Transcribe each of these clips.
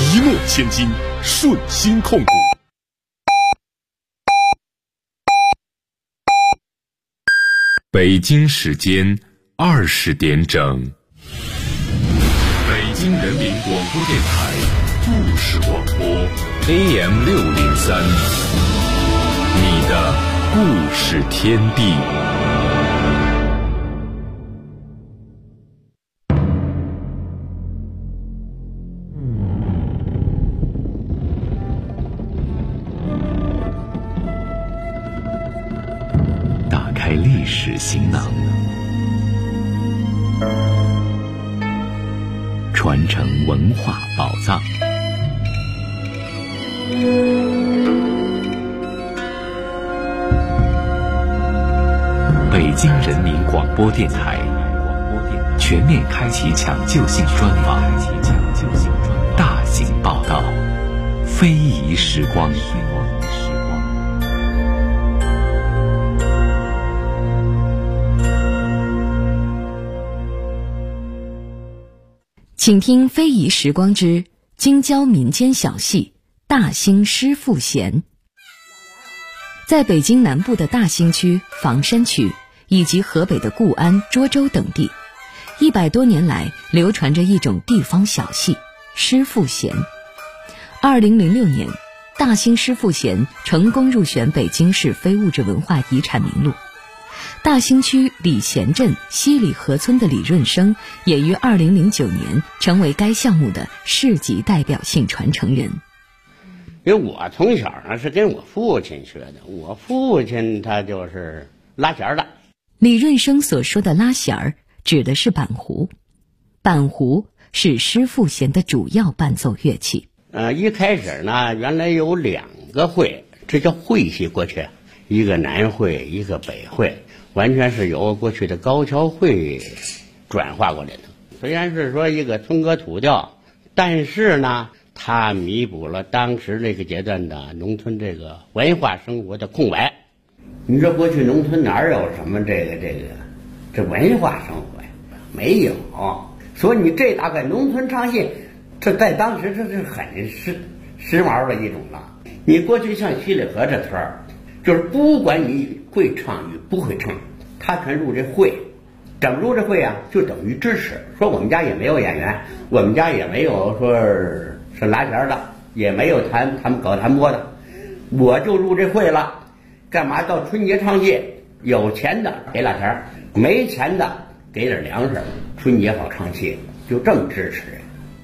一诺千金，顺鑫控股。北京时间20点整，北京人民广播电台故事广播 AM603，你的故事天地。 打开历史行囊，传承文化宝藏。北京人民广播电台全面开启抢救性专访，大型报道，非遗时光。 请听非遗时光之京郊民间小戏大兴诗赋弦。在北京南部的大兴区、房山区以及河北的固安、涿州等地，100多年来流传着一种地方小戏诗赋弦。2006年，大兴诗赋弦成功入选北京市非物质文化遗产名录。大兴区礼贤镇西里河村的李润生也于2009年成为该项目的市级代表性传承人。 因为我从小呢是跟我父亲学的，我父亲他就是拉弦的。 李润生所说的拉弦儿指的是板胡，板胡是诗赋弦的主要伴奏乐器。 一开始呢，原来有2个会，这叫会系，过去一个南会，一个北会，完全是由过去的高跷会转化过来的。虽然是说一个村歌土调，但是呢，它弥补了当时这个阶段的农村这个文化生活的空白。你说过去农村哪有什么这文化生活呀？没有。所以你这大概农村唱戏，这在当时这是很时髦的一种了。你过去像西里河这村儿，就是不管你会唱与不会唱，他全入这会。怎么入这会啊？就等于支持。说我们家也没有演员，我们家也没有说是拉弦的，也没有他们搞弹拨的，我就入这会了。干嘛？到春节唱戏，有钱的给拉弦，没钱的给点粮食，春节好唱戏，就这么支持。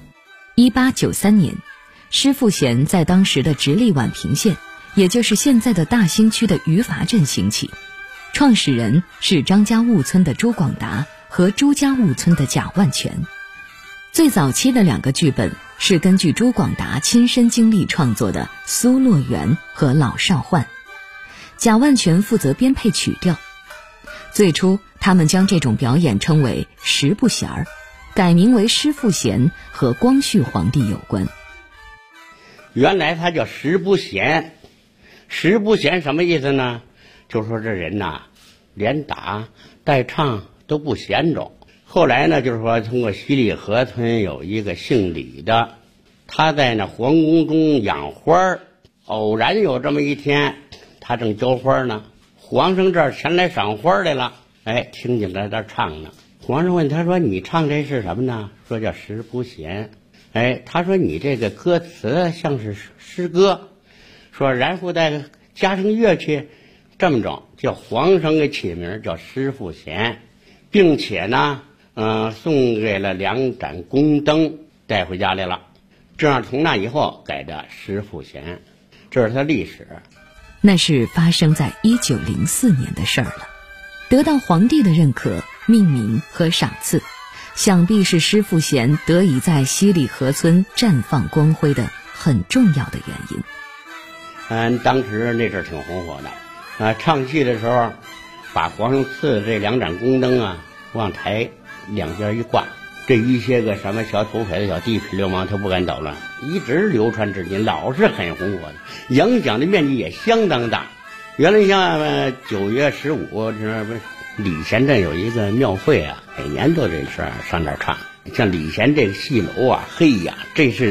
1893年，诗赋弦在当时的直隶宛平县，也就是现在的大兴区的余伐镇兴起，创始人是张家坞村的朱广达和朱家坞村的贾万全。最早期的2个剧本是根据朱广达亲身经历创作的《苏洛园》和《老少换》，贾万全负责编配曲调。最初他们将这种表演称为十不弦儿，改名为诗赋弦，和光绪皇帝有关。 原来它叫十不弦，十不弦什么意思呢？就说这人呐，连打带唱都不闲着。后来呢，就是说通过西里河村有一个姓李的，他在那皇宫中养花儿，偶然有这么一天，他正浇花呢，皇上这儿前来赏花来了，听见在这唱呢。皇上问他说：“你唱这是什么呢？”说叫十不弦。他说：“你这个歌词像是诗歌。”说然后再加上乐器，这么着叫皇上给起名叫诗赋弦，并且呢，送给了2盏宫灯带回家来了。这样从那以后改的诗赋弦，这是它历史。 那是发生在1904年的事儿了。得到皇帝的认可、命名和赏赐，想必是诗赋弦得以在西里河村绽放光辉的很重要的原因。 当时那阵儿挺红火的，唱戏的时候，把皇上赐的这2盏宫灯啊，往台两边一挂，这一些个什么小土匪的小地痞流氓他不敢捣乱，一直流传至今，老是很红火的，影响的面积也相当大。原来像9月15这礼贤镇有一个庙会啊，每年都这事上这儿唱。像礼贤这个戏楼啊，嘿呀，这是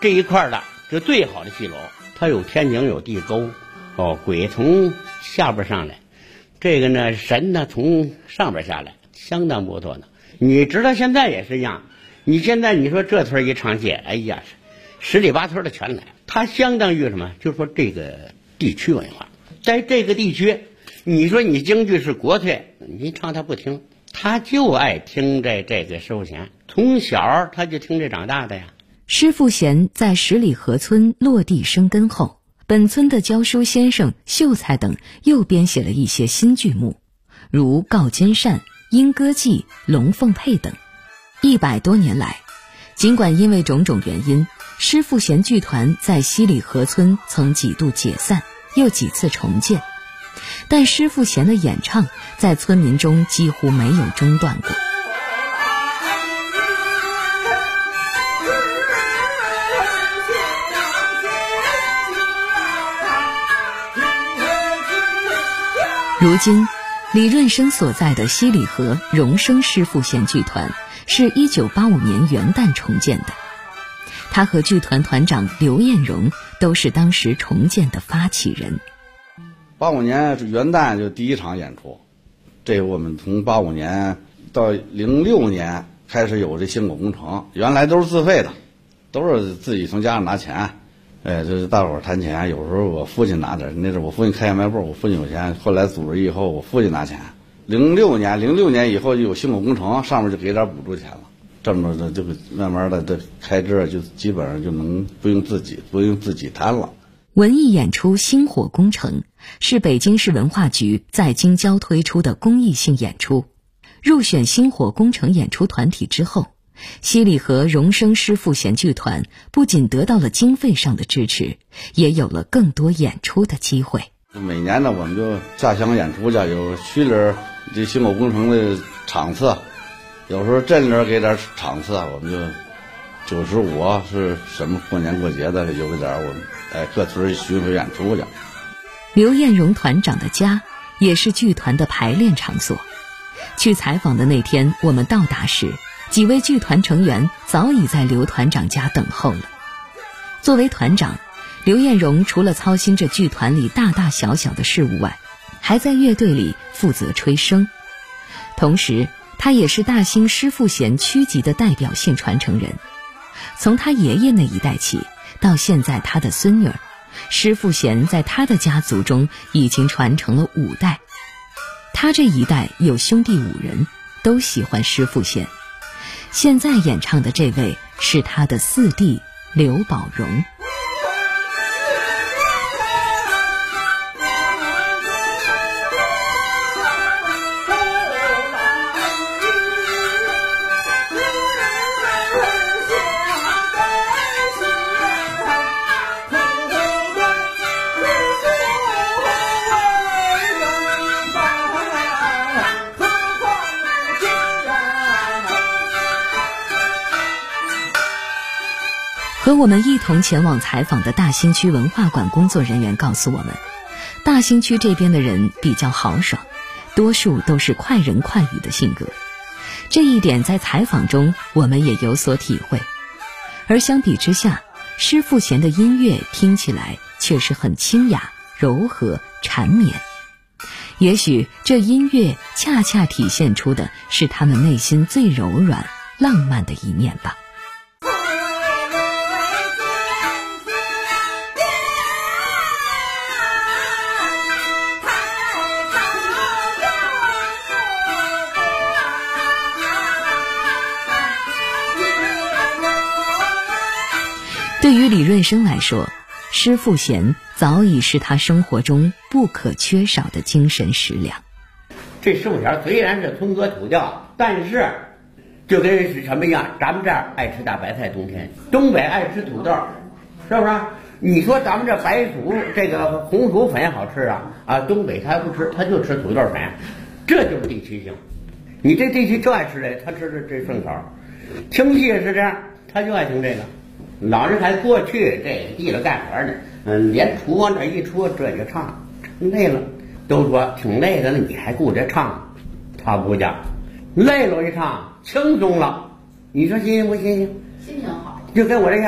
这一块的就最好的戏楼，它有天井有地沟，鬼从下边上来，这个呢神呢从上边下来，相当不错的。你知道现在也是一样，你现在你说这村一唱戏，哎呀，十里八村的全来，它相当于什么？就是说这个地区文化，在这个地区，你说你京剧是国粹，你唱他不听，他就爱听这个师傅弦，从小他就听这长大的呀。 师傅弦在十里河村落地生根后，本村的教书先生秀才等又编写了一些新剧目，如《告金扇》《莺歌记》《龙凤配》等。100多年来，尽管因为种种原因，师傅弦剧团在西里河村曾几度解散，又几次重建，但师傅弦的演唱在村民中几乎没有中断过。如今，李润生所在的西里河荣生师傅弦剧团是1985年元旦重建的，他和剧团团长刘彦荣都是当时重建的发起人。 85年元旦就第一场演出，这我们从85年到06年开始有这星火工程，原来都是自费的，都是自己从家上拿钱。就是大伙儿谈钱，有时候我父亲拿点，那时候我父亲开小卖部，我父亲有钱，后来组织以后我父亲拿钱。06年以后就有星火工程，上面就给点补助钱了，这么的就慢慢的这开支就基本上就能不用自己摊了。 文艺演出星火工程是北京市文化局在京郊推出的公益性演出，入选星火工程演出团体之后，西里河荣生师傅弦剧团不仅得到了经费上的支持，也有了更多演出的机会。 每年呢，我们就下乡演出去，有区里这星火工程的场次，有时候镇里给点场次，我们就95是什么过年过节的，有个点我们各村巡回演出去。 刘彦荣团长的家也是剧团的排练场所。去采访的那天，我们到达时，几位剧团成员早已在刘团长家等候了。作为团长，刘彦荣除了操心着剧团里大大小小的事务外，还在乐队里负责吹笙。同时，他也是大兴师傅弦区级的代表性传承人。从他爷爷那一代起，到现在他的孙女儿，师傅弦在他的家族中已经传承了5代。他这一代有兄弟5人，都喜欢师傅弦。现在演唱的这位是他的4弟刘宝荣。和我们一同前往采访的大兴区文化馆工作人员告诉我们，大兴区这边的人比较豪爽，多数都是快人快语的性格。这一点在采访中我们也有所体会。而相比之下，师傅弦的音乐听起来却是很清雅、柔和、缠绵。也许这音乐恰恰体现出的是他们内心最柔软、浪漫的一面吧。对于李润生来说，师傅弦早已是他生活中不可缺少的精神食粮。 这师傅弦虽然是村歌土调，但是就跟是什么样？咱们这儿爱吃大白菜，冬天东北爱吃土豆，是不是？你说咱们这白薯这个红薯粉好吃啊，东北他不吃，他就吃土豆粉，这就是地区性。你这地区就爱吃这，他吃这顺口。听戏也是这样，他就爱听这个。老人还过去这地里干活呢，连杵往这一戳，这就唱，累了都说挺累的了，你还顾着唱？他不讲，累了一唱轻松了。你说新鲜不新鲜？ 心情好， 就跟我这样的，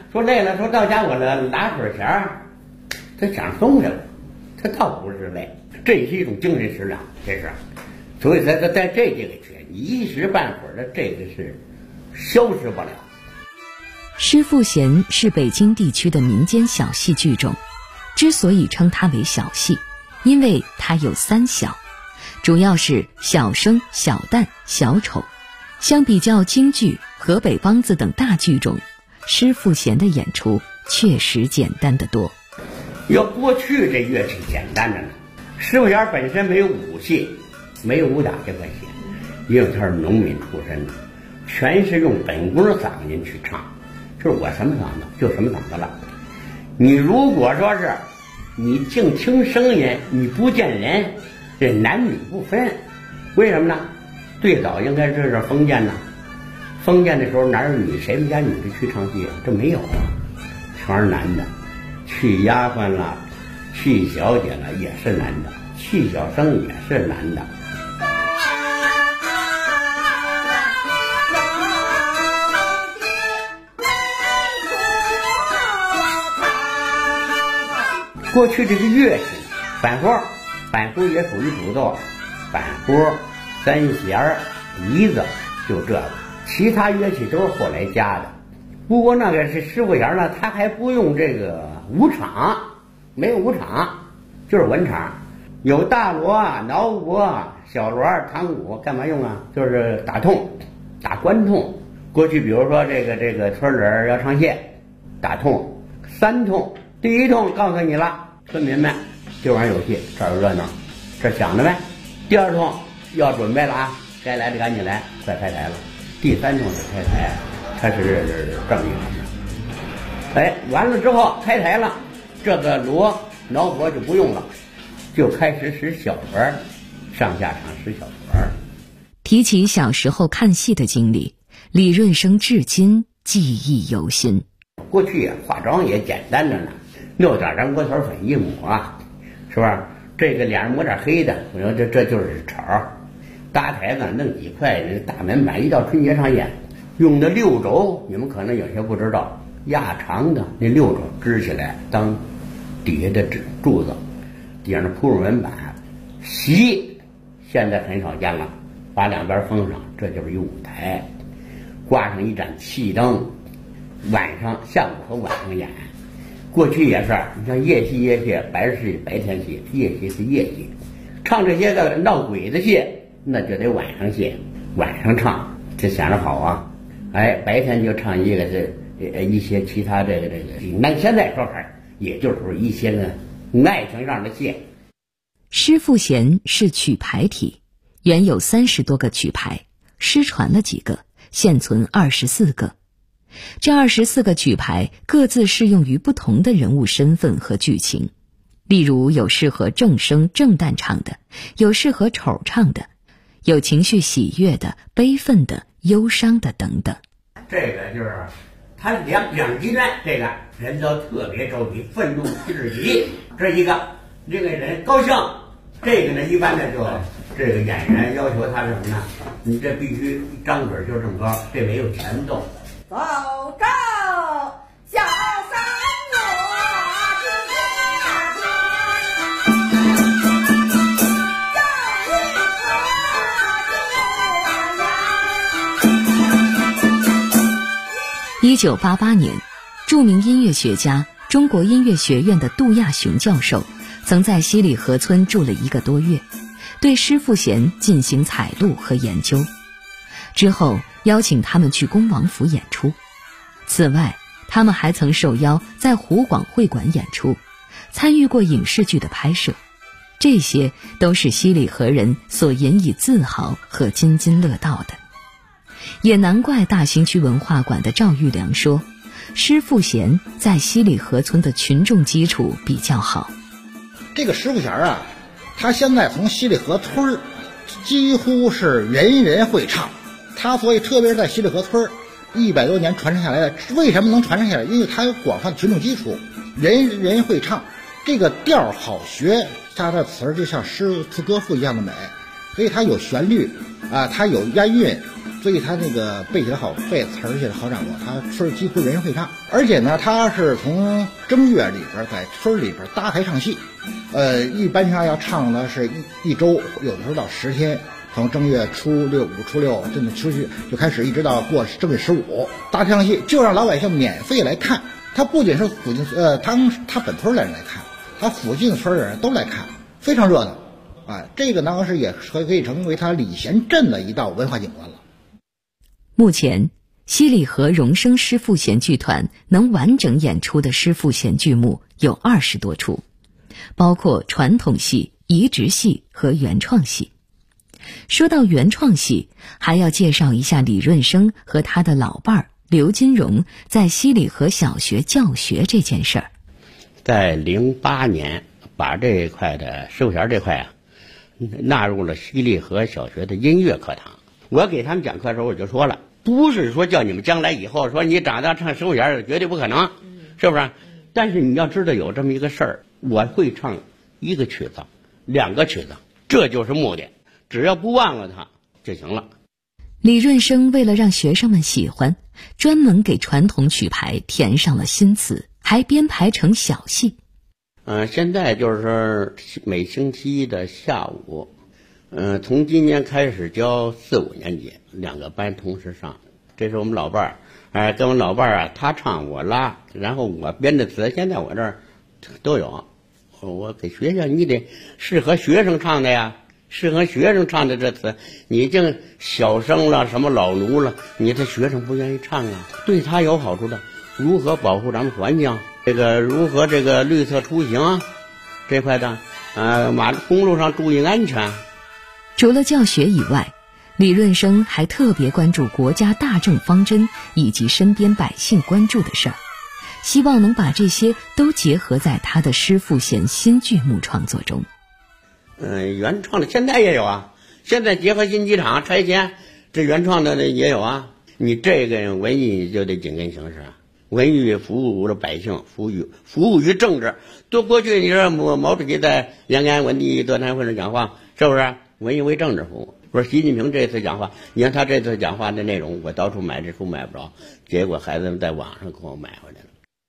说累了，说到家我拿水钱儿，他想松下来，他倒不是累，这是一种精神食粮，这是。所以在这个缺，你一时半会儿的这个是消失不了。 施富贤是北京地区的民间小戏剧种，之所以称它为小戏，因为它有3小，主要是小生、小旦、小丑。相比较京剧、河北梆子等大剧种，施富贤的演出确实简单得多。 要过去这乐器简单着呢，施富贤本身没有武戏，没有武打这关系，因为他是农民出身的，全是用本宫嗓音去唱，就是我什么嗓子就什么嗓子了。你如果说是你净听声音，你不见人，这男女不分，为什么呢？最早应该这是封建呐，封建的时候哪有谁们家女的去唱戏啊？这没有啊，全是男的。去丫鬟了，去小姐了也是男的，去小生也是男的。过去这个乐器，板胡也属于主奏，板胡、三弦、笛子，就这个，其他乐器都是后来加的。不过那个是施富贤呢，他还不用这个武场，没有武场，就是文场，有大锣、挠鼓、小锣、堂鼓，干嘛用啊？就是打痛、打关痛。过去比如说这个村里要唱戏，打痛3痛，第1痛告诉你了，村民们今晚有戏，这儿有热闹，这想着呗。第2痛要准备了啊，该来的赶紧来，快开台了。第3痛是开台，它是这么一回事。哎，完了之后开台了，这个锣挠钹就不用了，就开始使小锣，上下场使小锣。 提起小时候看戏的经历，李润生至今记忆犹新。 过去啊，化妆也简单着呢，6点张锅头粉一抹啊，是吧？这个脸上抹点黑的，我说这就是丑。搭台子弄几块大门板，一到春节上演，用的6轴，你们可能有些不知道，压长的那6轴支起来当底下的柱子，底下铺入门板，席现在很少见了，把两边封上，这就是一舞台，挂上一盏气灯，晚上下午和晚上演。过去也是，你像夜戏，白是白天戏，夜戏是夜戏。唱这些个闹鬼的戏，那就得晚上戏，晚上唱，这想着好啊。哎，白天就唱一个一些其他这个那现在说法，也就是一些个爱情上的戏。 施富贤是曲牌体，原有30多个曲牌，失传了几个，现存24个。这24个曲牌各自适用于不同的人物身份和剧情，例如有适合正声正旦唱的，有适合丑唱的，有情绪喜悦的、悲愤的、忧伤的等等。 这个就是他两极端，这个人都特别着急，愤怒至极，这一个这个人高兴，这个呢一般的就这个演员要求他是什么呢？你这必须张嘴就这么高，这没有前奏。 走正小三 1988年，著名音乐学家、中国音乐学院的杜亚雄教授曾在西里河村住了1个多月，对施富贤进行采录和研究。之后邀请他们去恭王府演出。此外，他们还曾受邀在湖广会馆演出，参与过影视剧的拍摄。这些都是西里河人所引以自豪和津津乐道的。也难怪大兴区文化馆的赵玉良说，施富贤在西里河村的群众基础比较好。 这个施富贤啊，他现在从西里河村几乎是人人会唱，他所以特别是在西里河村100多年传承下来的，为什么能传承下来？因为他有广泛的群众基础，人人会唱，这个调好学，他的词就像诗词歌赋一样的美，所以它有旋律啊，它有押韵， 所以他那个背起来好背，词儿写的好掌握，他村几乎人人会唱。而且呢，他是从正月里边在村里边搭台唱戏，一般情况下要唱的是一周，有的时候到10天，从正月初6、初6真的出去就开始，一直到过正月15，搭台唱戏就让老百姓免费来看。他不仅是附近他本村的人来看，他附近村的人都来看，非常热闹。这个当时也可以成为他礼贤镇的一道文化景观了。 目前，西里河荣升诗赋弦剧团能完整演出的诗赋弦剧目有20多出，包括传统戏、移植戏和原创戏。说到原创戏，还要介绍一下李润生和他的老伴儿刘金荣在西里河小学教学这件事儿。 在08年，把这一块的诗赋弦这块纳入了西里河小学的音乐课堂。我给他们讲课的时候我就说了，不是说叫你们将来以后说你长大唱诗赋弦绝对不可能，是不是？但是你要知道有这么一个事儿，我会唱1个曲子、2个曲子，这就是目的，只要不忘了它就行了。 李润生为了让学生们喜欢，专门给传统曲牌填上了新词，还编排成小戏。 现在就是说每星期的下午，从今年开始教4、5年级2个班同时上。这是我们老伴儿，跟我老伴儿他唱我拉，然后我编的词，现在我这儿都有。我给学校，你得适合学生唱的呀，适合学生唱的这词，你这小生了什么老奴了，你这学生不愿意唱啊，对他有好处的。如何保护咱们环境？如何绿色出行这块的，公路上注意安全。 除了教学以外，李润生还特别关注国家大政方针以及身边百姓关注的事儿，希望能把这些都结合在他的诗赋弦新剧目创作中。 原创的现在也有啊，现在结合新机场拆迁，这原创的也有啊。你这个文艺就得紧跟形势啊。文艺服务了百姓，服务于政治。多过去你说毛主席在延安文艺座谈会上讲话，是不是文艺为政治服务？说习近平这次讲话，你看他这次讲话的内容，我到处买这书买不着，结果孩子们在网上给我买回来了。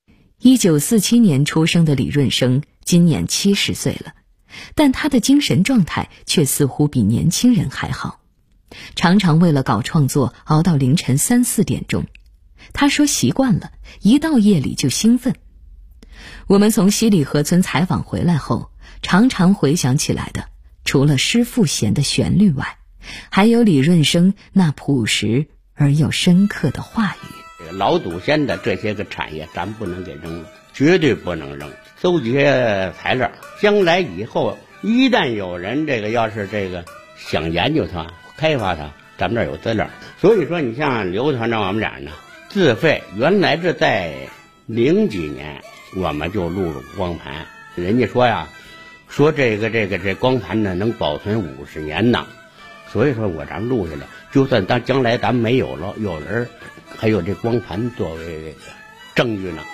1947年出生的李润生今年70岁了，但他的精神状态却似乎比年轻人还好，常常为了搞创作熬到凌晨3、4点钟。他说习惯了，一到夜里就兴奋。我们从西里河村采访回来后，常常回想起来的，除了诗赋弦的旋律外，还有李润生那朴实而又深刻的话语。 老祖先的这些个产业咱不能给扔了，绝对不能扔，搜集材料，将来以后一旦有人要是想研究它开发它，咱们这儿有资料。所以说你像刘团长我们俩呢，自费原来是在00几年我们就录入光盘，人家说呀，说这光盘呢能保存50年呢，所以说咱们录下来，就算将来咱没有了，有人还有这光盘作为证据呢。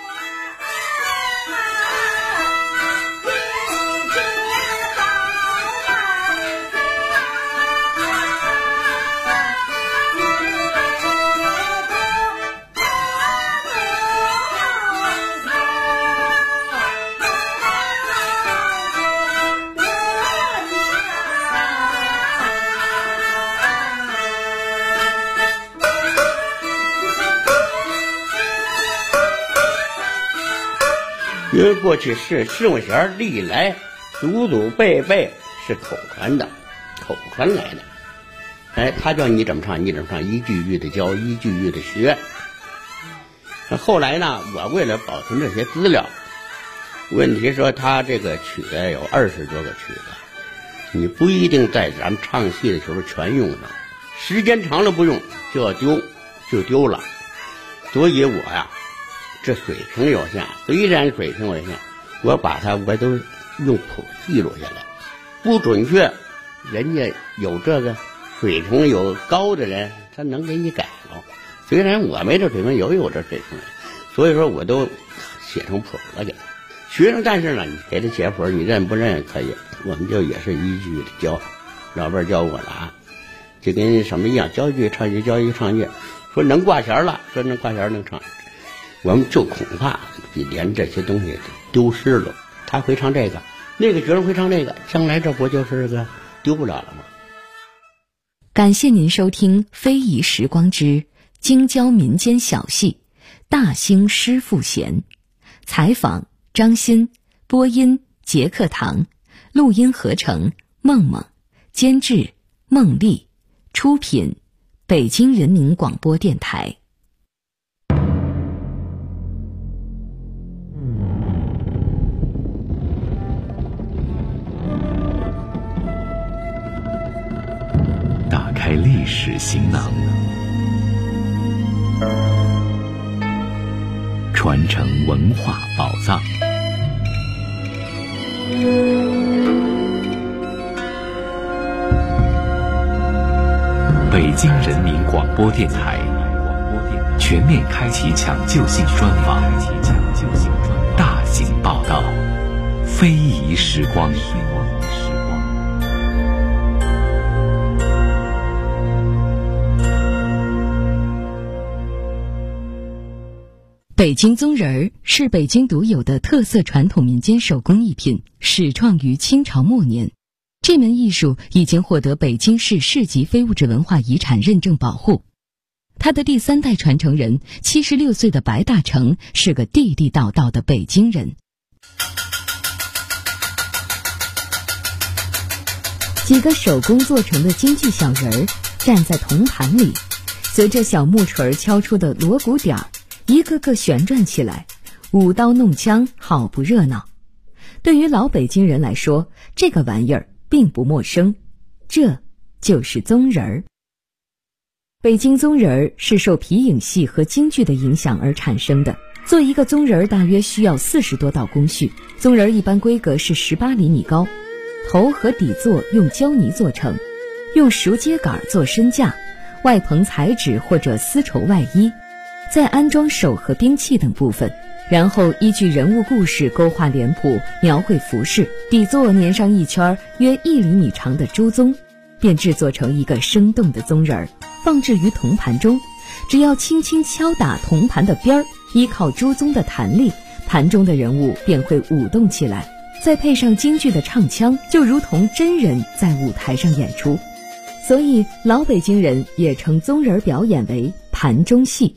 因为过去诗赋弦历来祖祖辈辈是口传来的，他叫你怎么唱你怎么唱，一句一句的教，一句一句的学。后来呢，我为了保存这些资料，问题说他这个曲子有20多个曲子，你不一定在咱们唱戏的时候全用上，时间长了不用就要丢了。所以我这水平有限，虽然水平有限，我都用谱记录下来，不准确，人家有这个水平有高的人，他能给你改了。虽然我没这水平，有这水平，所以说我都写成谱了给他学生。但是呢，你给他写谱，你认不认可以，我们就也是一句的教，老伴教我了就跟什么一样，教一句唱一句，教一句唱一句，说能挂弦了，说能挂弦能唱，我们就恐怕连这些东西都丢失了。他会唱这个，那个学生会唱那个，将来这不就是个丢不了了吗？ 感谢您收听《非遗时光之京郊民间小戏大兴诗赋弦》，采访张欣，播音杰克堂，录音合成梦梦，监制孟丽，出品北京人民广播电台。 打开历史行囊，传承文化宝藏。北京人民广播电台全面开启抢救性专访，大型报道，非遗时光。 北京宗人儿是北京独有的特色传统民间手工艺品，始创于清朝末年。这门艺术已经获得北京市市级非物质文化遗产认证保护。他的第3代传承人76岁的白大成是个地地道道的北京人。几个手工做成的京剧小人儿站在铜盘里，随着小木锤敲出的锣鼓点儿，一个个旋转起来，舞刀弄枪，好不热闹。对于老北京人来说，这个玩意儿并不陌生，这就是宗人儿。北京宗人儿是受皮影戏和京剧的影响而产生的。做一个宗人儿大约需要40多道工序，宗人儿一般规格是18厘米高，头和底座用胶泥做成，用熟秸秆做身架，外棚彩纸或者丝绸外衣，再安装手和兵器等部分，然后依据人物故事勾画脸谱，描绘服饰，底座粘上一圈约1厘米长的猪鬃，便制作成一个生动的宗人儿，放置于铜盘中。只要轻轻敲打铜盘的边儿，依靠猪鬃的弹力，盘中的人物便会舞动起来，再配上京剧的唱腔，就如同真人在舞台上演出。所以老北京人也称宗人表演为盘中戏。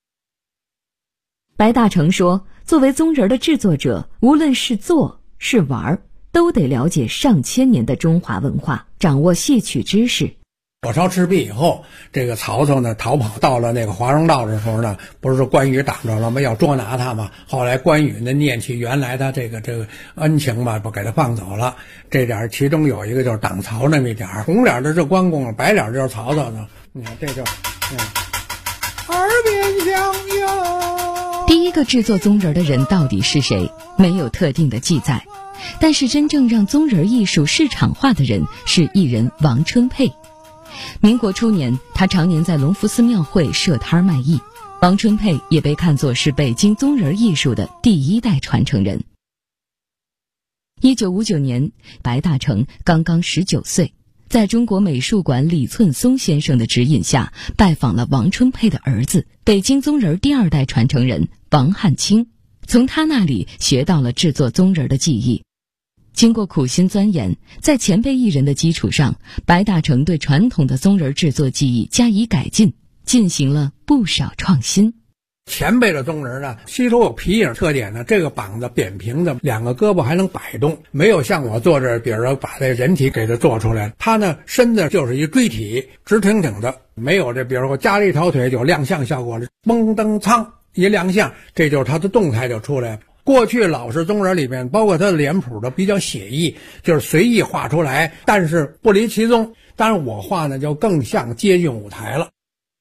白大成说，作为宗人的制作者，无论是做是玩，都得了解上千年的中华文化，掌握戏曲知识。 火烧赤壁以后，这个曹操呢逃跑到了那个华容道的时候呢，不是关羽挡着了吗？要捉拿他嘛。后来关羽呢念起原来他这个恩情嘛，不给他放走了。这点其中有一个就是挡曹那么一点，红脸的是关公，白脸就是曹操呢。你看这就耳边响哟。 第一个制作宗人的人到底是谁？没有特定的记载，但是真正让宗人艺术市场化的人是艺人王春佩。民国初年，他常年在隆福寺庙会设摊卖艺。王春佩也被看作是北京宗人艺术的第1代传承人。1959年，白大成刚刚19岁，在中国美术馆李寸松先生的指引下，拜访了王春佩的儿子，北京宗人第2代传承人王汉卿，从他那里学到了制作宗人的技艺。经过苦心钻研，在前辈艺人的基础上，白大成对传统的宗人制作技艺加以改进，进行了不少创新。 前辈的宗人呢，吸收有皮影特点呢，这个膀子扁平的，2个胳膊还能摆动，没有像我做这，比如说把这人体给它做出来，他呢身子就是一锥体，直挺挺的，没有这比如说加了一条腿就亮相效果了，蹦蹬苍一亮相，这就是他的动态就出来了。过去老式宗人里面，包括他的脸谱的比较写意，就是随意画出来，但是不离其宗。当然我画呢就更像接近舞台了。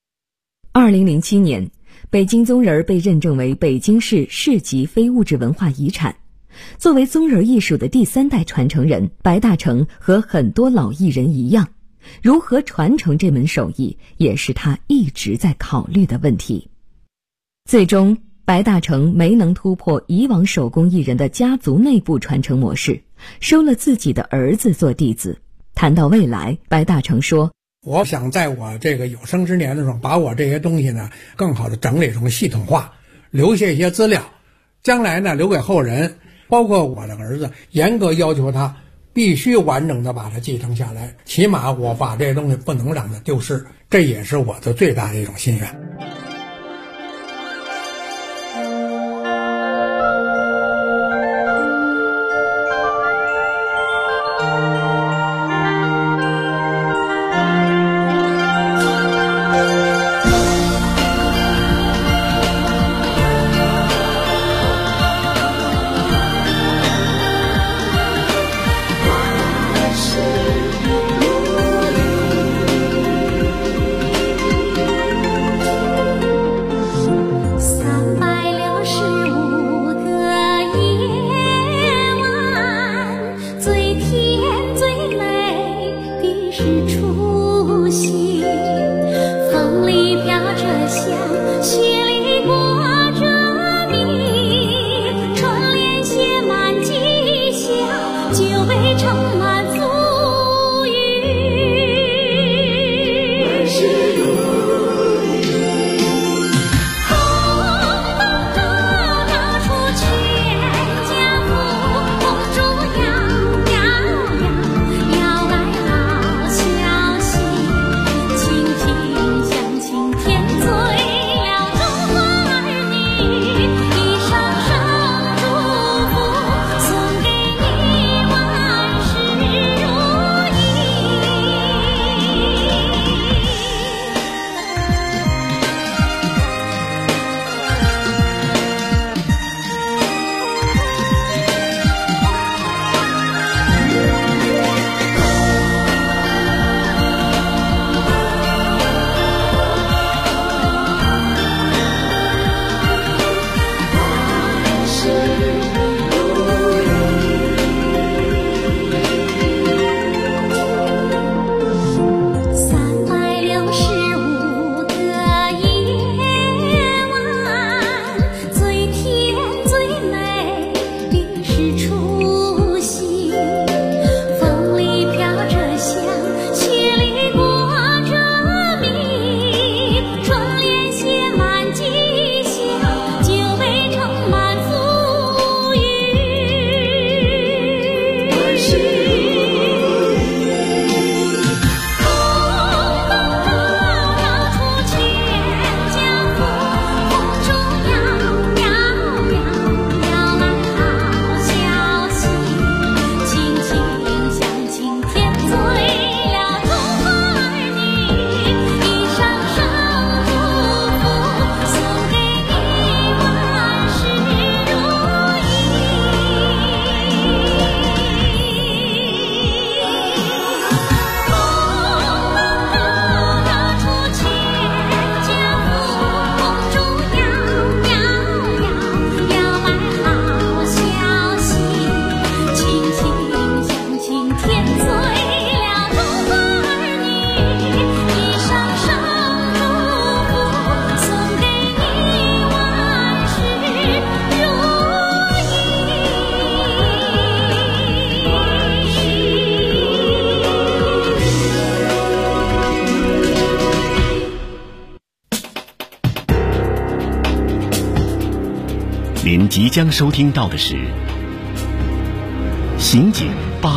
2007年，北京宗人被认证为北京市市级非物质文化遗产。作为宗人艺术的第3代传承人，白大成和很多老艺人一样，如何传承这门手艺，也是他一直在考虑的问题。最终白大成没能突破以往手工艺人的家族内部传承模式，收了自己的儿子做弟子。谈到未来，白大成说， 我想在我这个有生之年的时候，把我这些东西呢更好的整理成系统化，留下一些资料，将来呢留给后人，包括我的儿子，严格要求他必须完整的把它继承下来，起码我把这些东西不能让它丢失，这也是我的最大的一种心愿。 您即将收听到的是《刑警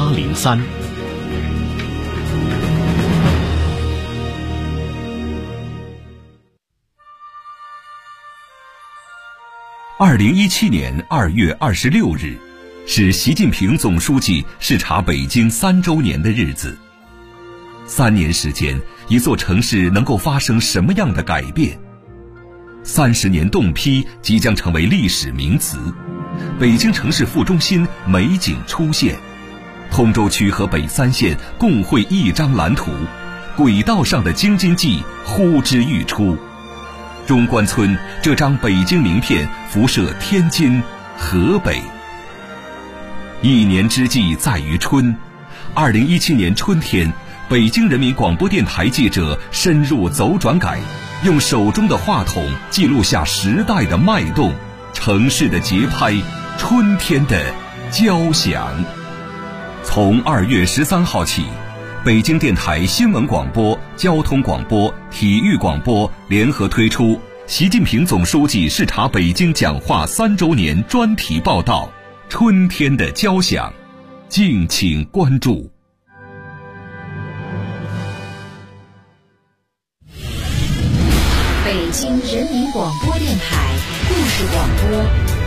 803》。2017年2月26日，是习近平总书记视察北京3周年的日子。3年时间，一座城市能够发生什么样的改变？30年冻批即将成为历史名词，北京城市副中心美景出现，通州区和北3县共绘一张蓝图，轨道上的京津冀呼之欲出。中关村这张北京名片辐射天津、河北。一年之计在于春，2017年春天，北京人民广播电台记者深入走转改，用手中的话筒记录下时代的脉动，城市的节拍，春天的交响。从2月13号起， 北京电台新闻广播、交通广播、体育广播联合推出习近平总书记视察北京讲话3周年专题报道《春天的交响》，敬请关注。 北京人民广播电台故事广播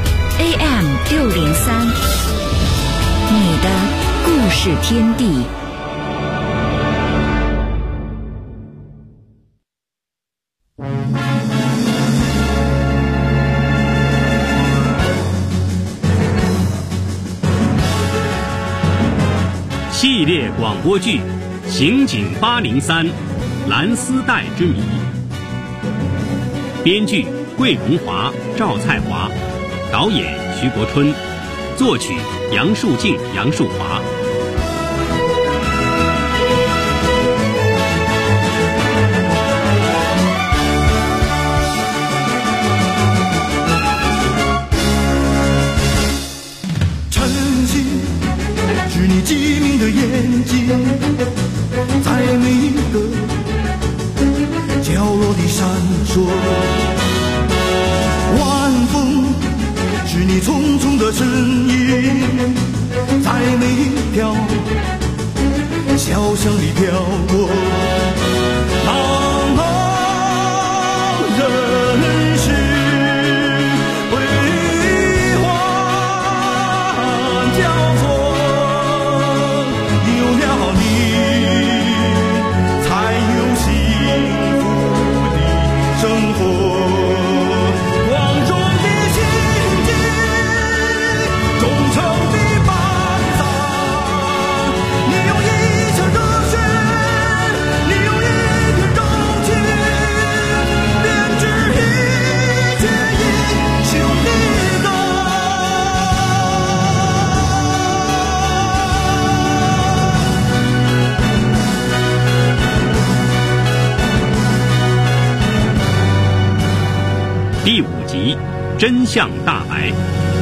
AM603，你的故事天地。 系列广播剧《刑警803蓝丝带之谜》，编剧桂荣华、赵菜华，导演徐国春，作曲杨树静、杨树华。 是你机灵的眼睛，在每一个角落里闪烁。晚风是你匆匆的身影，在每一条小巷里飘过。茫茫人世悲欢交错， 第5集，真相大白。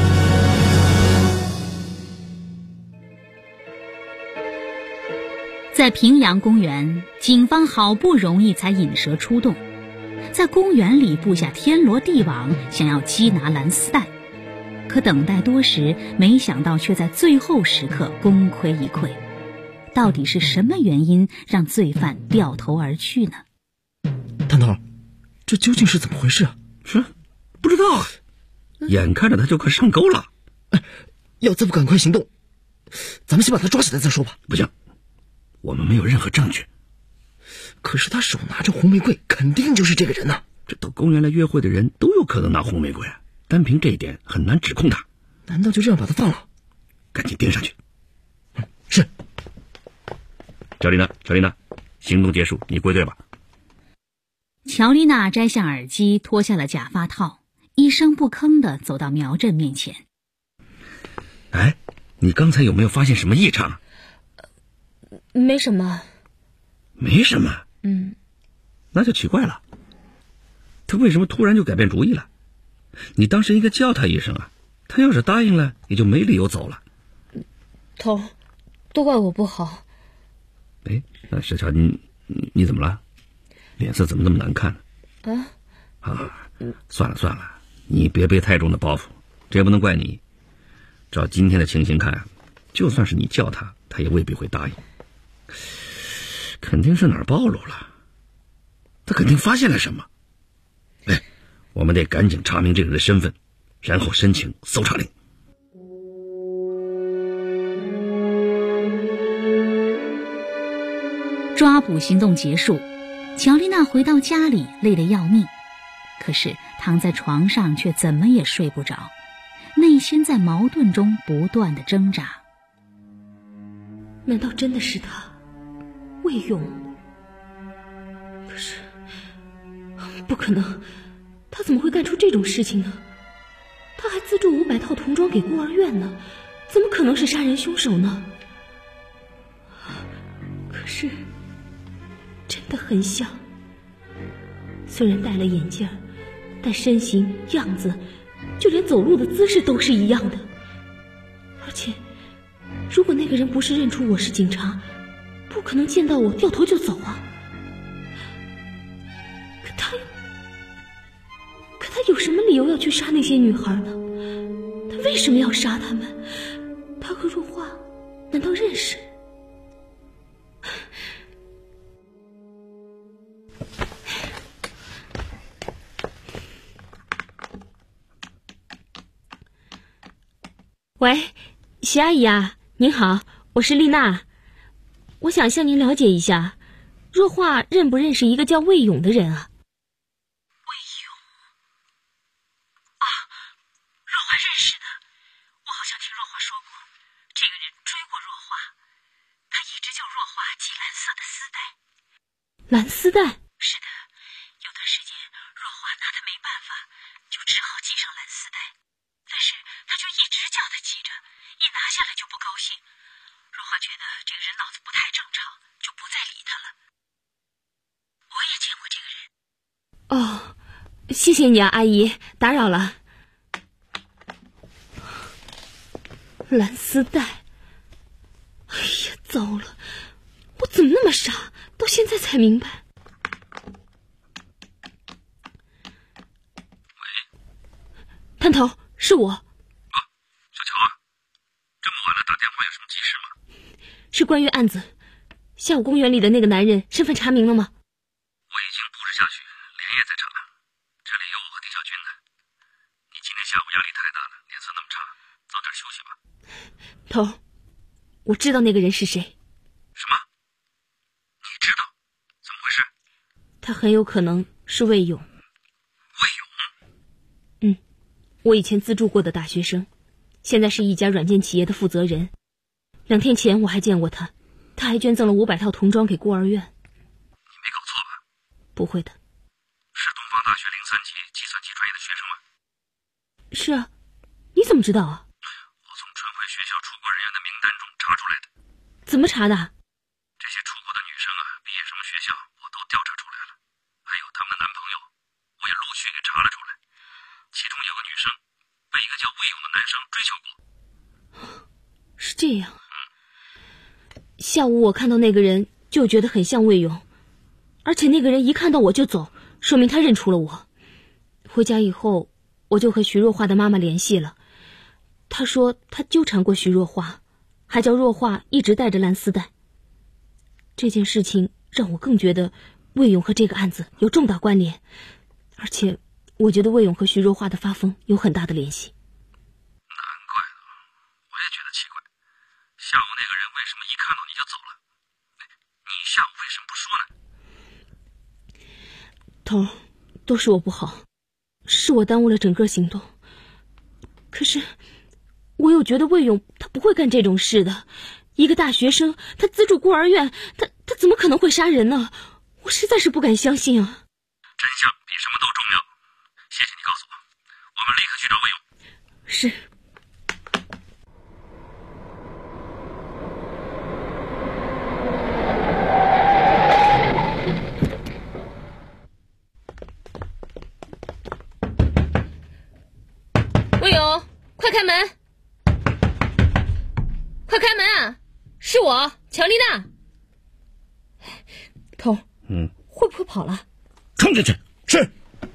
在平阳公园，警方好不容易才引蛇出洞，在公园里布下天罗地网，想要缉拿蓝丝带。可等待多时，没想到却在最后时刻功亏一篑。到底是什么原因让罪犯掉头而去呢？ 探头，这究竟是怎么回事啊？ 是不知道啊，眼看着他就快上钩了。 要再不赶快行动，咱们先把他抓起来再说吧。 不行，我们没有任何证据。 可是他手拿着红玫瑰，肯定就是这个人呐。 这到公园来约会的人都有可能拿红玫瑰，单凭这一点很难指控他。 难道就这样把他放了？ 赶紧盯上去。 是。 乔丽娜，行动结束，你归队吧。 乔丽娜摘下耳机，脱下了假发套，一声不吭地走到苗振面前。 哎，你刚才有没有发现什么异常？ 没什么。 没什么？那就奇怪了。他为什么突然就改变主意了？你当时应该叫他一声啊，他要是答应了，也就没理由走了。 头，都怪我不好。 哎，那石桥，你怎么了？脸色怎么那么难看呢？算了，你别背太重的包袱，这也不能怪你。照今天的情形看，就算是你叫他，他也未必会答应。肯定是哪儿暴露了，他肯定发现了什么。哎，我们得赶紧查明这个人的身份，然后申请搜查令。 抓捕行动结束，乔丽娜回到家里，累得要命。可是躺在床上却怎么也睡不着，内心在矛盾中不断的挣扎。 难道真的是他？魏勇？可是不可能，他怎么会干出这种事情呢？他还资助500套童装给孤儿院呢，怎么可能是杀人凶手呢？可是真的很像，虽然戴了眼镜，但身形样子，就连走路的姿势都是一样的。而且如果那个人不是认出我是警察， 不可能见到我掉头就走啊。可他有什么理由要去杀那些女孩呢？他为什么要杀她们？他和若花难道认识？喂，徐阿姨啊，您好，我是丽娜，我想向您了解一下，若花认不认识一个叫魏勇的人啊？ 魏勇啊，若花认识的，我好像听若花说过，这个人追过若花，他一直叫若花系蓝色的丝带。 蓝丝带？ 是的，有段时间若花拿他没办法，就只好系上蓝丝带，但是他就一直叫他系着，一拿下来就不高兴。若花觉得这个人脑子不太正常，就不再理他了。我也见过这个人。 哦，谢谢你啊，阿姨，打扰了。蓝丝带，哎呀，糟了，我怎么那么傻，到现在才明白。探头，是我。 小乔啊，这么晚了打电话有什么急事吗？ 是关于案子，下午公园里的那个男人身份查明了吗？ 我已经布置下去，连夜在查，这里有我和丁小军的。你今天下午压力太大了，脸色那么差，早点休息吧。 头，我知道那个人是谁。 什么？你知道？怎么回事？ 他很有可能是魏勇。 魏勇？ 我以前资助过的大学生，现在是一家软件企业的负责人。2天前我还见过他，他还捐赠了500套童装给孤儿院。 你没搞错吧？ 不会的。 是东方大学03级计算机专业的学生吗？ 是啊，你怎么知道啊？ 我从春晖学校出国人员的名单中查出来的。 怎么查的？ 这些出国的女生啊，毕业什么学校我都调查出来了，还有她们的男朋友，我也陆续给查了出来。其中有个女生被一个叫魏勇的男生追求过。 是这样啊。下午我看到那个人就觉得很像魏勇，而且那个人一看到我就走，说明他认出了我。回家以后我就和徐若花的妈妈联系了，她说她纠缠过徐若花，还叫若花一直带着蓝丝带。这件事情让我更觉得魏勇和这个案子有重大关联，而且我觉得魏勇和徐若花的发疯有很大的联系。 难怪了，我也觉得奇怪，下午那个人为什么一看到你就走了？你下午为什么不说呢？ 头，都是我不好，是我耽误了整个行动。可是我又觉得魏勇他不会干这种事的，一个大学生，他资助孤儿院，他怎么可能会杀人呢？我实在是不敢相信啊。 真相比什么都重要。谢谢你告诉我，我们立刻去找魏勇。 是。魏勇，快开门！快开门啊！是我，乔丽娜。头，会不会跑了？ 冲进去！是。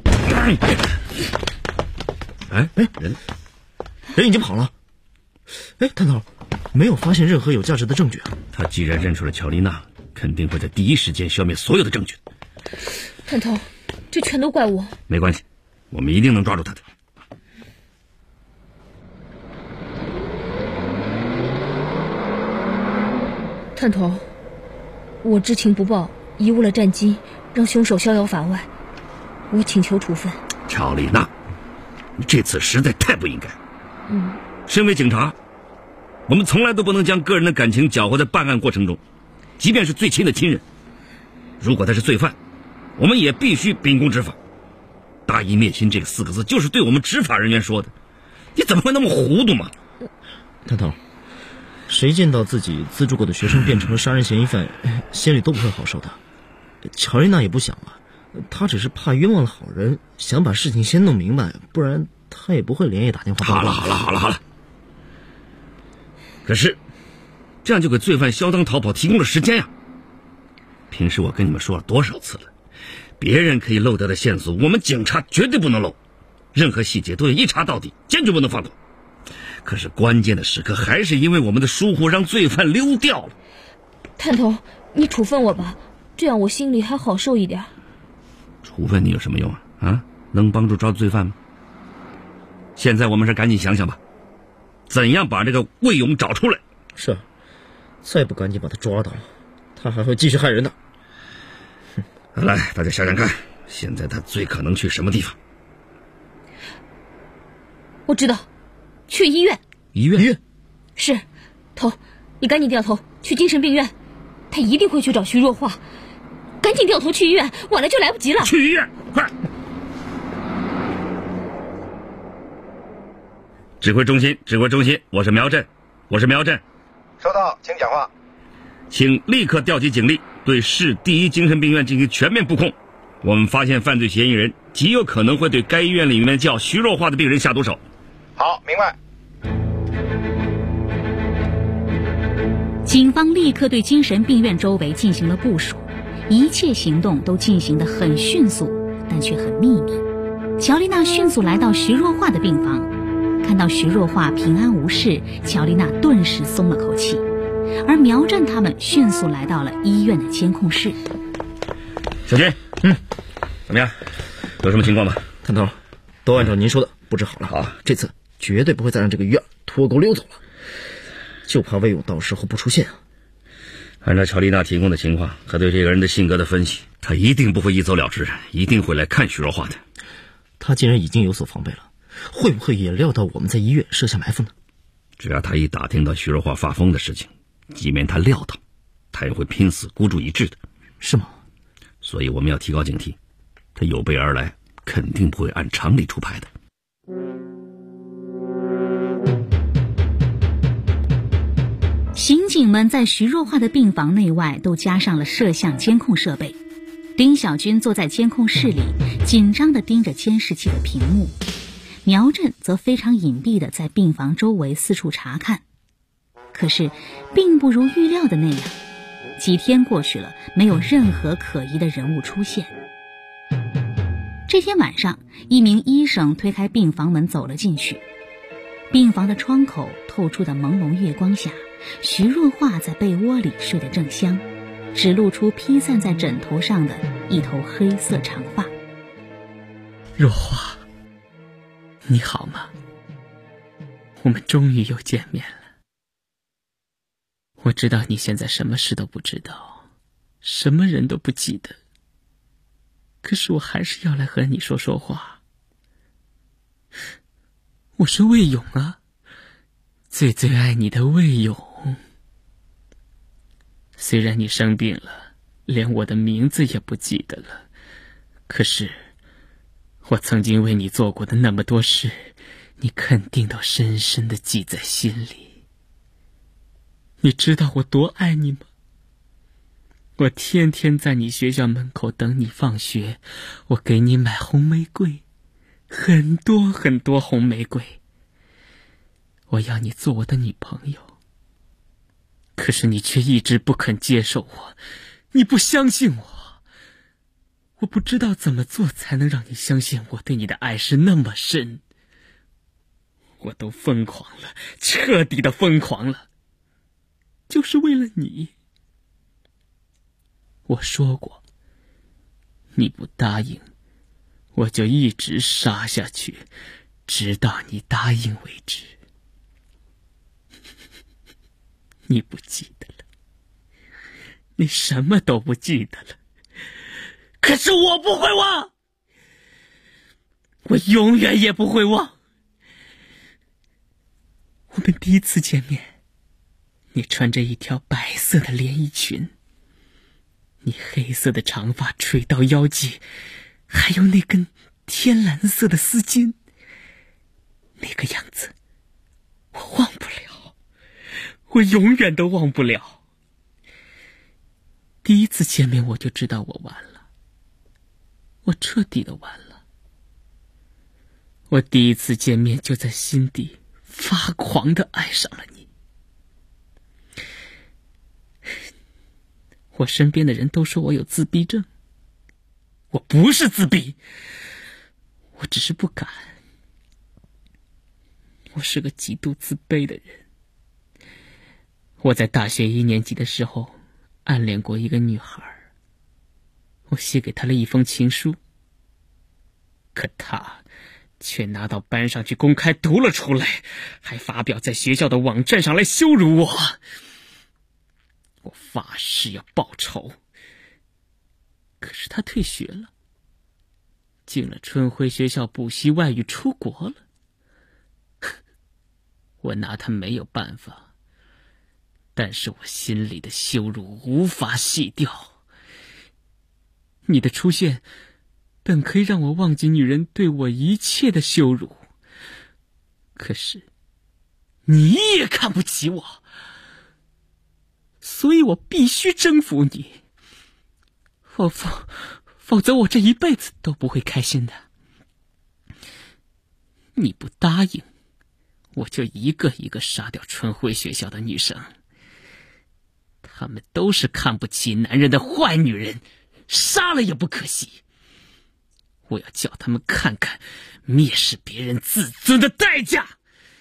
人已经跑了。探头，没有发现任何有价值的证据啊。 他既然认出了乔丽娜，肯定会在第一时间消灭所有的证据。 探头，这全都怪我。 没关系，我们一定能抓住他的。 探头，我知情不报，贻误了战机，让凶手逍遥法外，我请求处分。 乔丽娜，你这次实在太不应该。身为警察，我们从来都不能将个人的感情搅和在办案过程中，即便是最亲的亲人。如果他是罪犯，我们也必须秉公执法。大义灭亲这个4个字就是对我们执法人员说的，你怎么会那么糊涂嘛？ 探头，谁见到自己资助过的学生变成了杀人嫌疑犯，心里都不会好受的。乔丽娜也不想啊，她只是怕冤枉了好人，想把事情先弄明白，不然她也不会连夜打电话报告。 好了。可是，这样就给罪犯销赃逃跑提供了时间呀。 平时我跟你们说了多少次了，别人可以漏掉的线索，我们警察绝对不能漏，任何细节都要一查到底，坚决不能放过。可是关键的时刻，还是因为我们的疏忽，让罪犯溜掉了。 探头，你处分我吧，这样我心里还好受一点。 处分你有什么用啊？啊，能帮助抓罪犯吗？现在我们是赶紧想想吧，怎样把这个魏勇找出来。 是，再不赶紧把他抓到，他还会继续害人的。 来，大家想想看，现在他最可能去什么地方？ 我知道，去医院。 医院？ 是，头，你赶紧掉头去精神病院，他一定会去找徐若化。赶紧掉头去医院，晚了就来不及了。 去医院，快！指挥中心，我是苗震。 收到，请讲话。 请立刻调集警力，对市第一精神病院进行全面布控。我们发现犯罪嫌疑人极有可能会对该医院里面叫徐若化的病人下毒手。 好，明白。 警方立刻对精神病院周围进行了部署，一切行动都进行得很迅速，但却很秘密。乔丽娜迅速来到徐若化的病房，看到徐若化平安无事，乔丽娜顿时松了口气。而苗震他们迅速来到了医院的监控室。 小军，怎么样？有什么情况吗？ 探头，都按照您说的布置好了。 好， 这次绝对不会再让这个鱼儿脱钩溜走了，就怕魏勇到时候不出现啊。 按照乔丽娜提供的情况和对这个人的性格的分析，他一定不会一走了之，一定会来看徐若化的。 他既然已经有所防备了，会不会也料到我们在医院设下埋伏呢？ 只要他一打听到徐若化发疯的事情，即便他料到，他也会拼死孤注一掷的。 是吗？ 所以我们要提高警惕，他有备而来，肯定不会按常理出牌的。 刑警们在徐若化的病房内外都加上了摄像监控设备。丁小军坐在监控室里，紧张地盯着监视器的屏幕。苗震则非常隐蔽地在病房周围四处查看。可是并不如预料的那样，几天过去了，没有任何可疑的人物出现。这天晚上，一名医生推开病房门走了进去。病房的窗口透出的朦胧月光下，徐若化在被窝里睡得正香，只露出披散在枕头上的一头黑色长发。 若化，你好吗？我们终于又见面了。我知道你现在什么事都不知道，什么人都不记得，可是我还是要来和你说说话。我是魏勇啊，最最爱你的魏勇。虽然你生病了，连我的名字也不记得了，可是我曾经为你做过的那么多事，你肯定都深深地记在心里。你知道我多爱你吗？我天天在你学校门口等你放学，我给你买红玫瑰，很多很多红玫瑰。我要你做我的女朋友，可是你却一直不肯接受我，你不相信我。我不知道怎么做才能让你相信我对你的爱是那么深。我都疯狂了，彻底的疯狂了，就是为了你。我说过，你不答应，我就一直杀下去，直到你答应为止。你不记得了，你什么都不记得了，可是我不会忘，我永远也不会忘。我们第一次见面，你穿着一条白色的连衣裙，你黑色的长发垂到腰际，还有那根天蓝色的丝巾，那个样子我忘不了，我永远都忘不了。第一次见面我就知道我完了，我彻底的完了。我第一次见面就在心底发狂的爱上了你。 我身边的人都说我有自闭症，我不是自闭，我只是不敢。我是个极度自卑的人。我在大学1年级的时候暗恋过一个女孩，我写给她了一封情书，可她却拿到班上去公开读了出来，还发表在学校的网站上来羞辱我。我发誓要报仇，可是她退学了，进了春晖学校补习外语，出国了。我拿她没有办法，但是我心里的羞辱无法洗掉。你的出现本可以让我忘记女人对我一切的羞辱，可是你也看不起我，所以我必须征服你，否则我这一辈子都不会开心的。你不答应，我就一个一个杀掉春晖学校的女生，她们都是看不起男人的坏女人，杀了也不可惜。我要叫他们看看蔑视别人自尊的代价。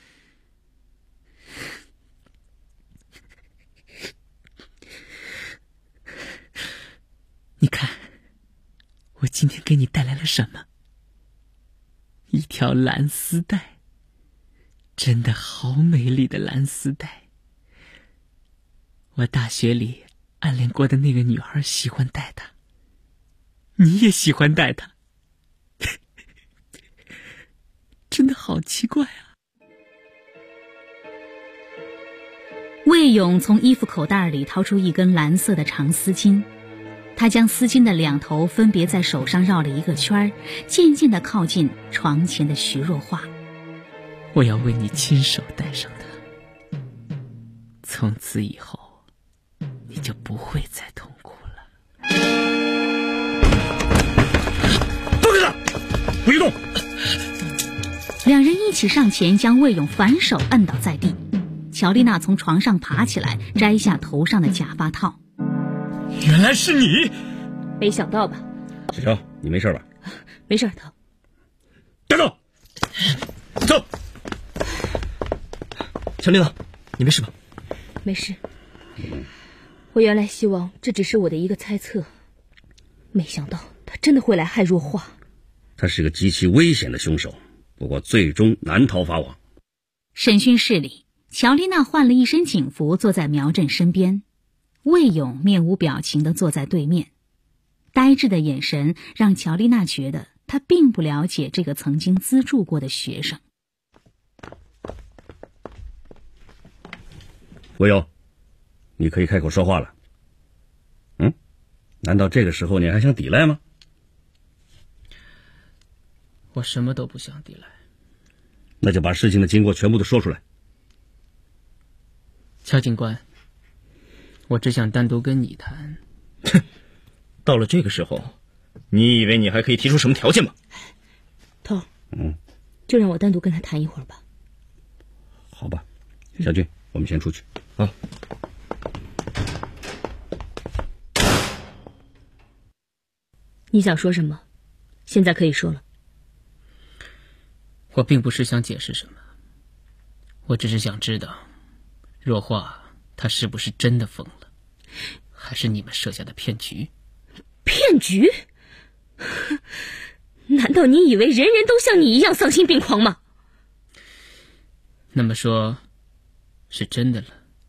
你看，我今天给你带来了什么？一条蓝丝带，真的好美丽的蓝丝带。我大学里暗恋过的那个女孩喜欢戴它，你也喜欢戴它，真的好奇怪啊。 魏勇从衣服口袋里掏出一根蓝色的长丝巾，他将丝巾的两头分别在手上绕了一个圈，渐渐地靠近床前的徐若花。 我要为你亲手戴上它，从此以后你就不会再痛苦了。 放开他，不许动！ 两人一起上前将魏勇反手摁倒在地。乔丽娜从床上爬起来，摘下头上的假发套。 原来是你！ 没想到吧？ 小乔，你没事吧？ 没事，头。 带走，走。 乔丽娜，你没事吧？ 没事。我原来希望这只是我的一个猜测，没想到他真的会来害若花。 他是个极其危险的凶手，不过最终难逃法网。 审讯室里，乔丽娜换了一身警服，坐在苗振身边。魏勇面无表情地坐在对面，呆滞的眼神让乔丽娜觉得他并不了解这个曾经资助过的学生。 魏勇，你可以开口说话了。难道这个时候你还想抵赖吗？ 我什么都不想抵赖。 那就把事情的经过全部都说出来。 乔警官，我只想单独跟你谈。 到了这个时候，你以为你还可以提出什么条件吗？ 头，就让我单独跟他谈一会儿吧。 好吧，小军，我们先出去。 啊。 你想说什么？现在可以说了。 我并不是想解释什么，我只是想知道若花她是不是真的疯了，还是你们设下的骗局？ 骗局？难道你以为人人都像你一样丧心病狂吗？ 那么说是真的了。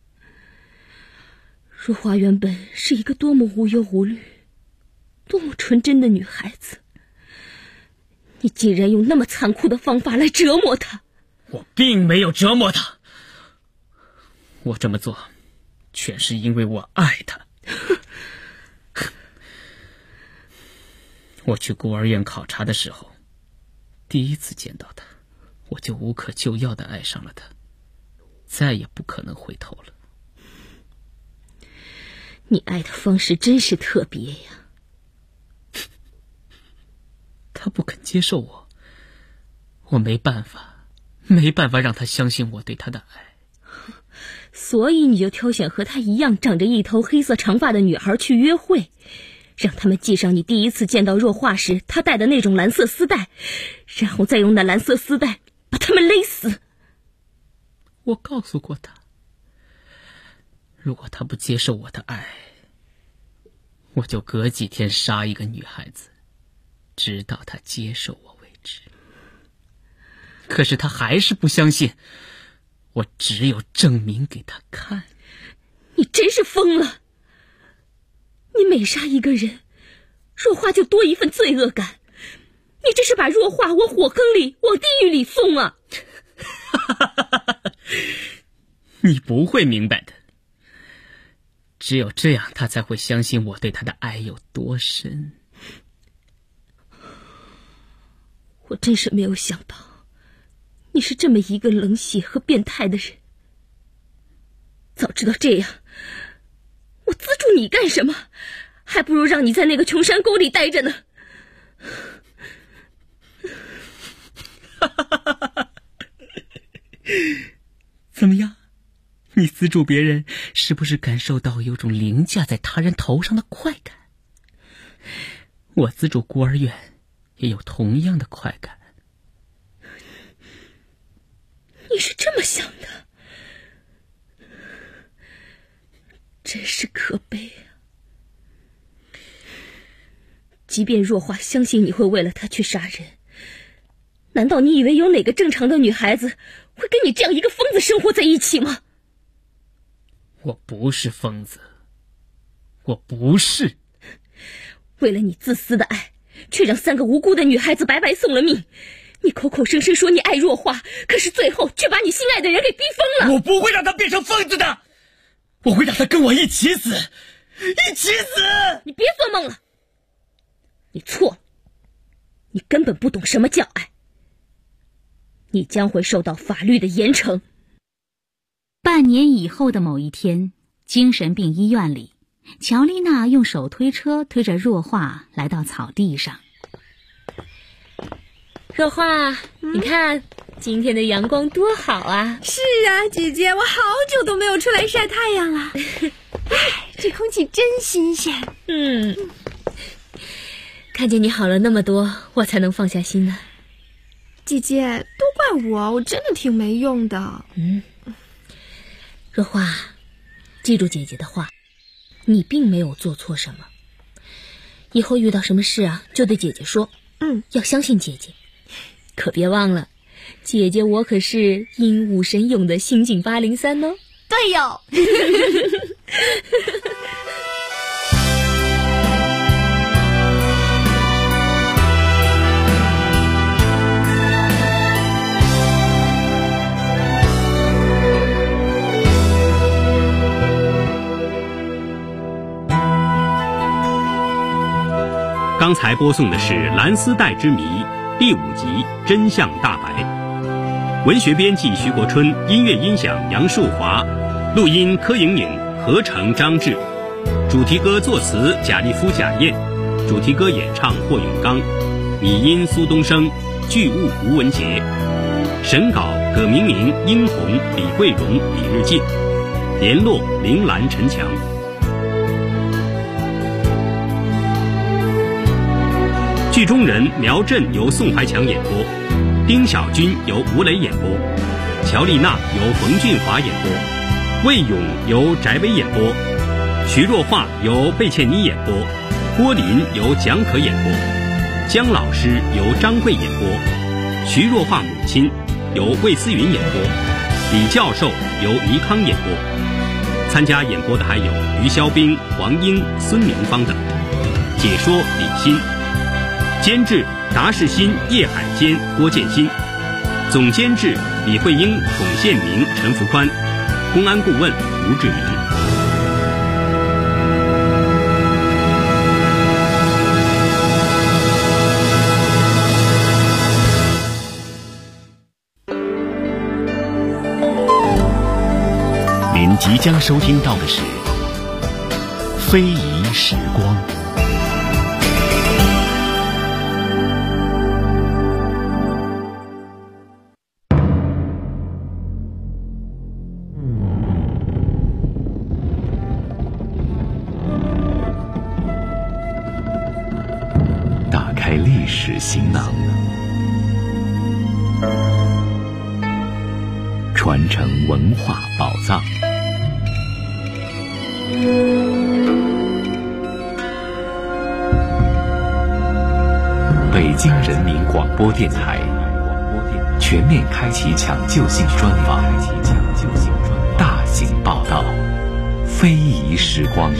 若花原本是一个多么无忧无虑，多么纯真的女孩子，你竟然用那么残酷的方法来折磨她。 我并没有折磨她，我这么做全是因为我爱她。我去孤儿院考察的时候，第一次见到她，我就无可救药地爱上了她，再也不可能回头了。 你爱的方式真是特别呀。 他不肯接受我，我没办法让他相信我对他的爱。 所以你就挑选和她一样长着一头黑色长发的女孩去约会，让他们系上你第一次见到若画时她戴的那种蓝色丝带，然后再用那蓝色丝带把他们勒死。 我告诉过他，如果他不接受我的爱，我就隔几天杀一个女孩子，直到他接受我为止。可是他还是不相信，我只有证明给他看。 你真是疯了！你每杀一个人，若画就多一份罪恶感，你这是把若画往火坑里、往地狱里送啊！ 你不会明白的，只有这样他才会相信我对他的爱有多深。 我真是没有想到你是这么一个冷血和变态的人。早知道这样，我资助你干什么？还不如让你在那个穷山沟里待着呢。 怎么样？你资助别人，是不是感受到有种凌驾在他人头上的快感？我资助孤儿院，也有同样的快感。 你是这么想的？真是可悲啊！即便若画相信你会为了他去杀人，难道你以为有哪个正常的女孩子会跟你这样一个疯子生活在一起吗？ 我不是疯子，我不是。 为了你自私的爱，却让3个无辜的女孩子白白送了命。你口口声声说你爱若画，可是最后却把你心爱的人给逼疯了。 我不会让他变成疯子的，我会让他跟我一起死，一起死！ 你别做梦了，你错了，你根本不懂什么叫爱，你将会受到法律的严惩。 半年以后的某一天，精神病医院里，乔丽娜用手推车推着若画来到草地上。 若画，你看今天的阳光多好啊！ 是啊，姐姐，我好久都没有出来晒太阳了。哎，这空气真新鲜。 看见你好了那么多，我才能放下心呢。 姐姐，都怪我真的挺没用的。 若画，记住姐姐的话，你并没有做错什么。以后遇到什么事啊，就对姐姐说。要相信姐姐，可别忘了，姐姐我可是鹦鹉神勇的刑警803哦。 对哟。 刚才播送的是《蓝丝带之谜》第5集《真相大白》，文学编辑徐国春，音乐音响杨树华，录音柯莹莹，合成张志，主题歌作词贾立夫、贾燕，主题歌演唱霍永刚，拟音苏东升，剧务吴文杰，审稿葛明明、殷红、李桂荣、李日进，联络铃兰、陈强。剧中人苗震由宋怀强演播，丁小军由吴磊演播，乔丽娜由冯俊华演播，魏勇由翟薇演播，徐若画由贝茜妮演播，郭林由蒋可演播，姜老师由张慧演播，徐若画母亲由魏思云演播，李教授由倪康演播。参加演播的还有于肖兵、黄英、孙明芳等。解说李欣，监制达世新、叶海坚、郭建新，总监制李慧英、孔宪明、陈福宽，公安顾问吴志明。 您即将收听到的是《非遗时光》。 史行囊，传承文化宝藏。北京人民广播电台全面开启抢救性专访，大型报道，非遗时光。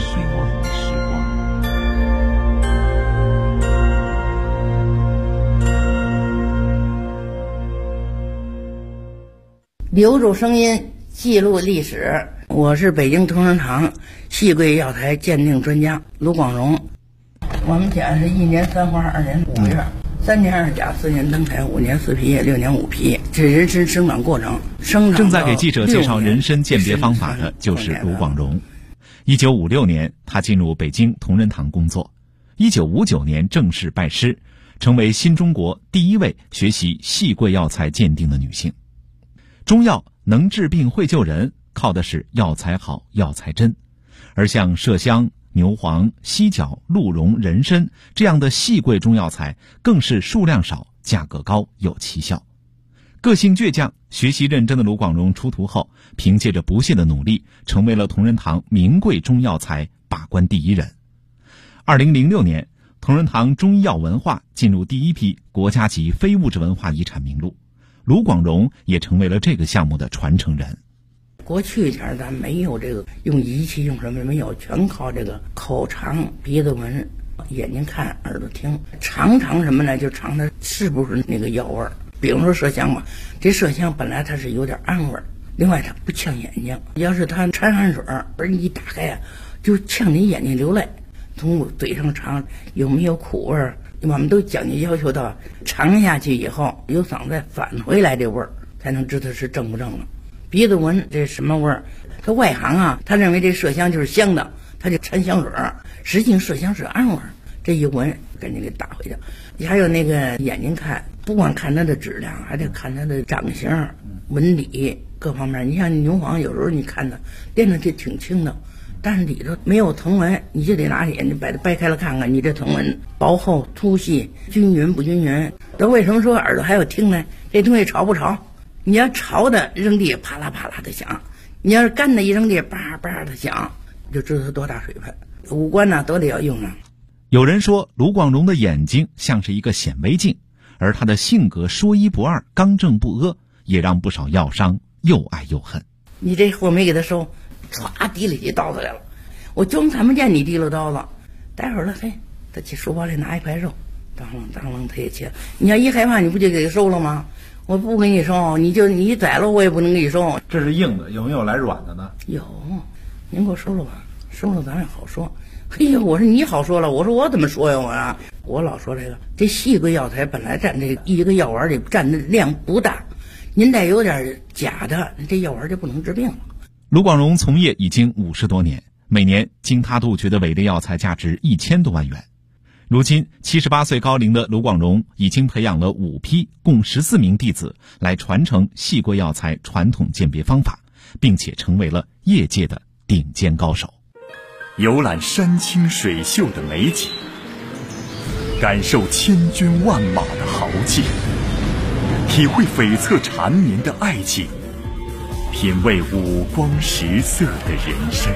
留住声音，记录历史。我是北京同仁堂戏桂药材鉴定专家卢广荣。我们家是1年3花2年5月，3年2甲4年登台5年4皮6年5皮，这人参生长过程。 正在给记者介绍人参鉴别方法的就是卢广荣。1956年，他进入北京同仁堂工作。1959年正式拜师，成为新中国第一位学习戏桂药材鉴定的女性。中药能治病会救人，靠的是药材好药材真，而像麝香、牛黄、犀角、鹿茸、人参这样的细桂中药材更是数量少、价格高、有奇效。个性倔强、学习认真的卢广荣出徒后，凭借着不懈的努力，成为了同仁堂名贵中药材把关第一人。2006年，同仁堂中医药文化进入第一批国家级非物质文化遗产名录，卢广荣也成为了这个项目的传承人。 过去前咱没有这个用仪器用什么没有，全靠这个口尝、鼻子闻、眼睛看、耳朵听。尝什么呢？就尝它是不是那个药味儿。比如说麝香吧，这麝香本来它是有点暗味儿，另外它不呛眼睛。要是它掺汗水，而你一打开啊，就呛你眼睛流泪。从嘴上尝有没有苦味儿，我们都讲究要求到尝下去以后有嗓子返回来这味儿，才能知道是正不正了。鼻子闻这什么味儿？他外行啊，他认为这麝香就是香的，他就掺香水儿，实际麝香是暗味儿。这一闻赶紧给打回去。你还有那个眼睛看，不光看它的质量，还得看它的长相、纹理各方面。你像牛黄，有时候你看它掂着就挺轻的，但是里头没有藤纹，你就得拿眼睛把它掰开了看看，你这藤纹薄厚、粗细、均匀不均匀。那为什么说耳朵还要听呢？这东西潮不潮？你要潮的扔地啪啦啪啦的响，你要是干的一扔地叭叭的响，就知道它多大水分。五官呢都得要用啊。 有人说卢广荣的眼睛像是一个显微镜，而他的性格说一不二、刚正不阿，也让不少药商又爱又恨。 你这货没给他收，唰提了起刀子来了，我就看不见你提了刀子。待会儿了，嘿，他去书包里拿一块肉，当啷他也切。你要一害怕，你不就给他收了吗？我不给你收，你宰了我也不能给你收。 这是硬的，有没有来软的呢？ 有，您给我收了吧，收了咱也好说。嘿呀，我说你好说了，我说我怎么说呀？我老说这细桂药材本来占这一个药丸里占的量不大，您再有点假的，这药丸就不能治病了。 卢广荣从业已经50多年，每年经他杜绝的伪劣药材价值1000多万元。如今78岁高龄的卢广荣已经培养了5批共14名弟子来传承细桂药材传统鉴别方法，并且成为了业界的顶尖高手。 游览山清水秀的美景，感受千军万马的豪劲，体会悱恻缠绵的爱情，品味五光十色的人生。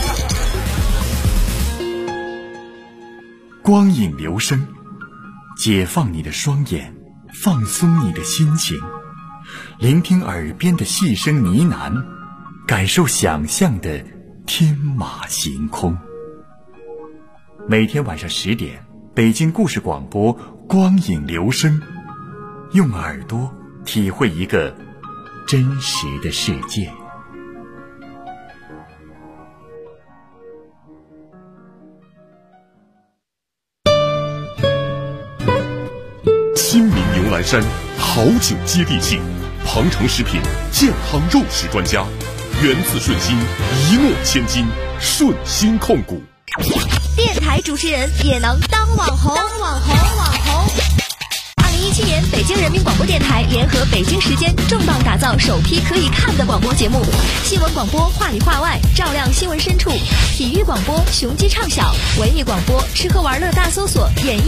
光影留声，解放你的双眼，放松你的心情，聆听耳边的细声呢喃，感受想象的天马行空。每天晚上10点，北京故事广播光影留声，用耳朵体会一个真实的世界。 新民牛栏山好景接地气，庞城食品健康肉食专家，源自顺心，一诺千金，顺心控股。 电台主持人也能当网红。2017年，北京人民广播电台联合北京时间重磅打造首批可以看的广播节目，新闻广播话里话外，照亮新闻深处；体育广播雄鸡唱晓，文艺广播吃喝玩乐大搜索，演绎